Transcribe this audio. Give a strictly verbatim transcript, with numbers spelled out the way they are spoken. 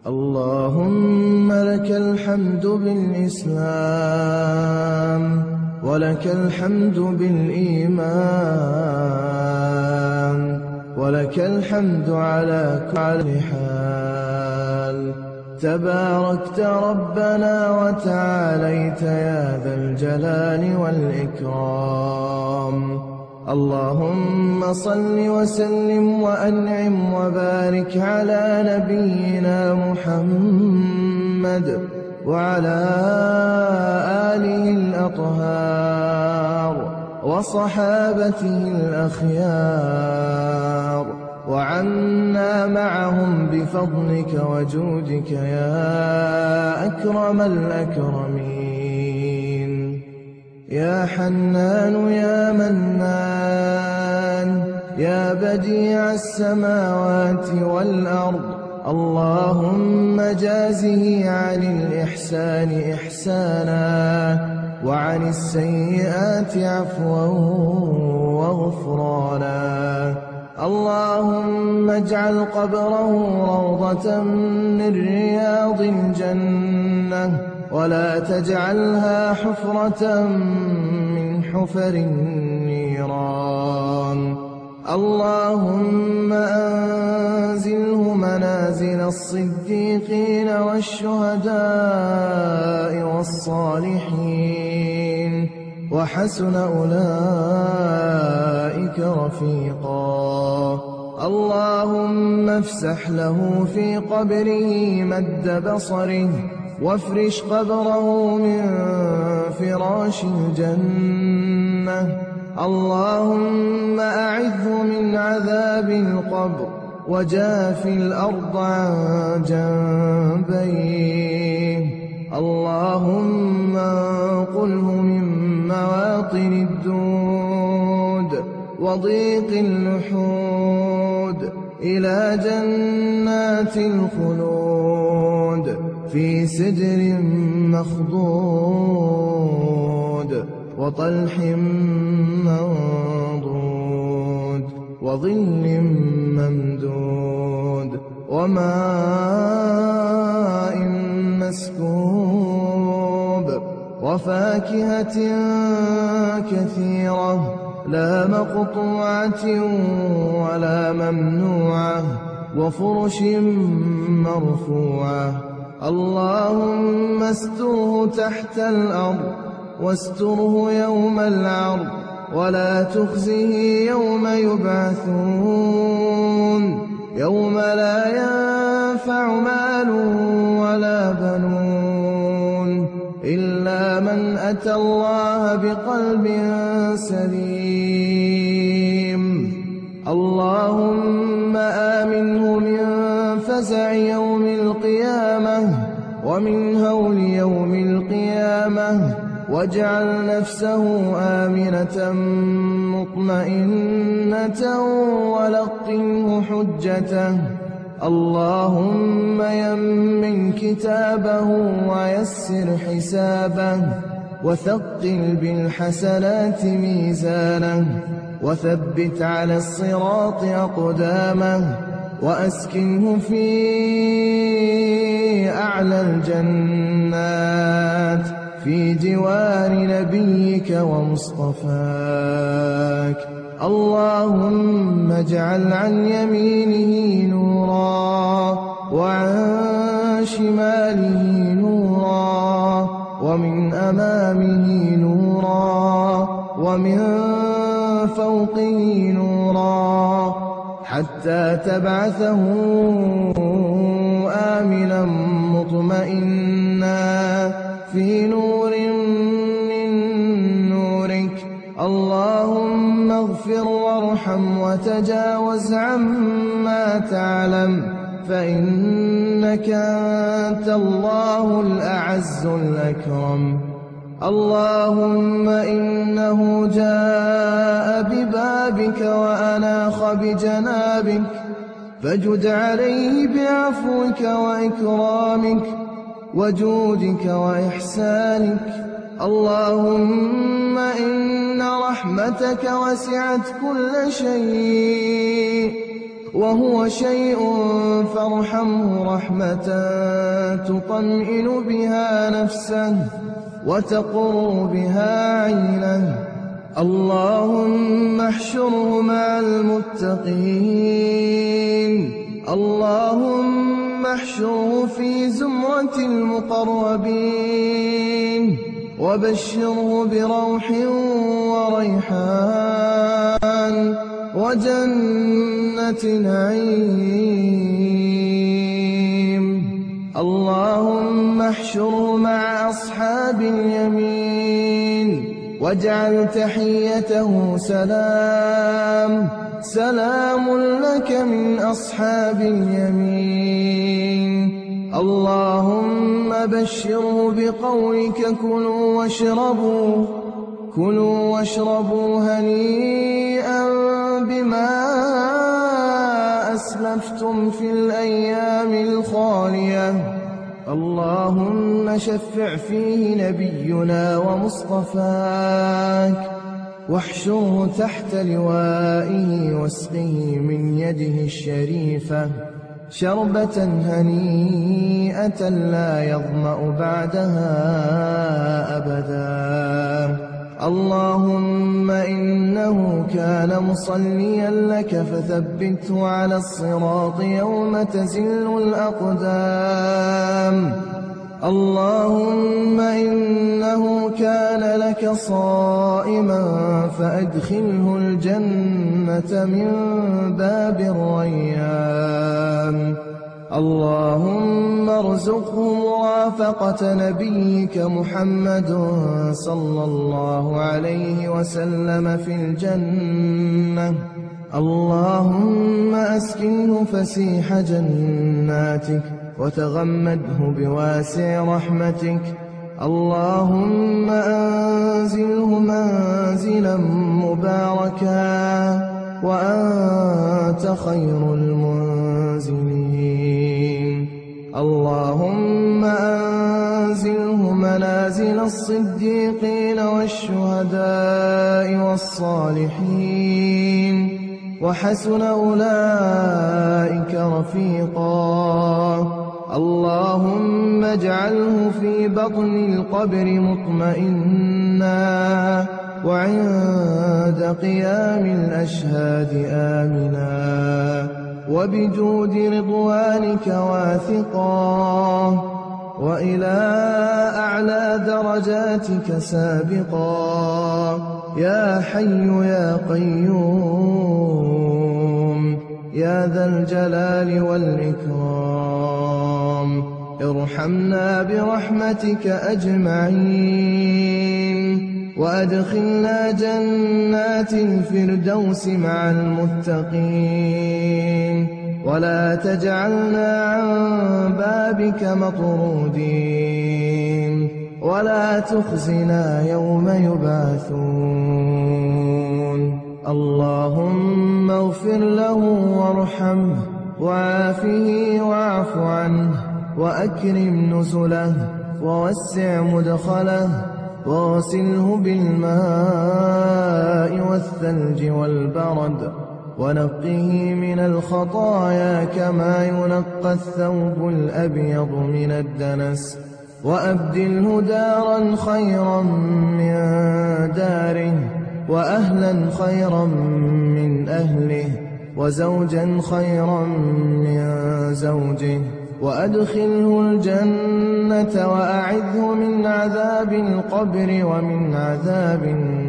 اللهم لك الحمد بالإسلام، ولك الحمد بالإيمان، ولك الحمد على كل حال. تباركت ربنا وتعاليت يا ذا الجلال والإكرام. اللهم صل وسلم وأنعم وبارك على نبينا محمد وعلى آله الأطهار وصحابته الأخيار، وعنا معهم بفضلك وجودك يا أكرم الأكرمين. يا حنان يا منان يا بديع السماوات والأرض، اللهم جازه عن الإحسان إحسانا وعن السيئات عفوا وغفرانا. اللهم اجعل قبره روضة من رياض الجنة، ولا تجعلها حفرة من حفر النيران. اللهم أنزله منازل الصديقين والشهداء والصالحين، وحسن أولئك رفيقا. اللهم افسح له في قبره مد بصره، وافرش قبره من فراش الجنة. اللهم أعذه من عذاب القبر، وجاف الأرض عن جنبيه. اللهم انقله من مواطن الدود وضيق اللحود إلى جنات الخلود في سدر مخضود وطلح منضود وظل ممدود وماء مسكوب وفاكهة كثيرة لا مقطوعة ولا ممنوعة وفرش مرفوعة. اللهم استره تحت الأرض واستره يوم العرض، ولا تخزه يوم يبعثون، يوم لا ينفع مال ولا بنون إلا من أتى الله بقلب سليم. اللهم آمنه من فزع يوم القيامة ومن هول يوم القيامة، واجعل نفسه آمنة مطمئنة ولقنه حجته. اللهم يمن كتابه ويسر حسابه، وثقل بالحسنات ميزانه، وثبت على الصراط أقدامه، وأسكنه في أعلى الجنات في جوار نبيك ومصطفاك. اللهم اجعل عن يمينه نورا، وعن شماله نورا، ومن أمامه نورا، ومن فوقه نورا، حتى تبعثه آمنا مطمئنا في نور من نورك. اللهم اغفر وارحم وتجاوز عما تعلم، فإنك أنت الله الأعز الأكرم. اللهم إنه جاء ببابك وأناخ بجنابك، فجد عليه بعفوك وإكرامك وجودك وإحسانك. اللهم إن رحمتك وسعت كل شيء، وهو شيء فارحمه رحمة تطمئن بها نفسه وتقر بها عينه. اللهم احشره مع المتقين، اللهم احشره في زمرة المقربين، وبشره بروح وريحان وجنة نعيم. اللهم احشره مع أصحاب اليمين، واجعل تحيته سلام، سلام لك من أصحاب اليمين. اللهم بشره بقولك كلوا واشربوا، كلوا واشربوا هنيئا بما أسلفتم في الأيام الخالية. اللهم شفع فيه نبينا ومصطفاك، واحشره تحت لوائه واسقه من يده الشريفة شربة هنيئة لا يظمأ بعدها أبدا. اللهم إنه كان مصليا لك فثبته على الصراط يوم تزل الأقدام. اللهم إنه كان لك صائما فأدخله الجنة من باب الريان. اللهم ارزقه مرافقة نبيك محمد صلى الله عليه وسلم في الجنة. اللهم أسكنه فسيح جناتك وتغمده بواسع رحمتك. اللهم أنزله منزلا مباركا وأنت خير المنزلين. اللهم أنزله منازل الصديقين والشهداء والصالحين، وحسن أولئك رفيقا. اللهم اجعله في بطن القبر مطمئنا، وعند قيام الأشهاد آمنا، وبجود رضوانك واثقا، وإلى أعلى درجاتك سابقا. يا حي يا قيوم يا ذا الجلال والإكرام، ارحمنا برحمتك أجمعين، وأدخلنا جنات الفردوس مع المتقين، ولا تجعلنا عن بابك مطرودين، ولا تخزنا يوم يبعثون. اللهم اغفر له وارحمه وعافه واعف عنه، وأكرم نزله ووسع مدخله، واغسله بالماء والثلج والبرد، ونقه من الخطايا كما ينقى الثوب الأبيض من الدنس، وأبدله دارا خيرا من داره، وأهلا خيرا من أهله، وزوجا خيرا من زوجه، وأدخله الجنة، وأعذه من عذاب القبر ومن عذاب النار.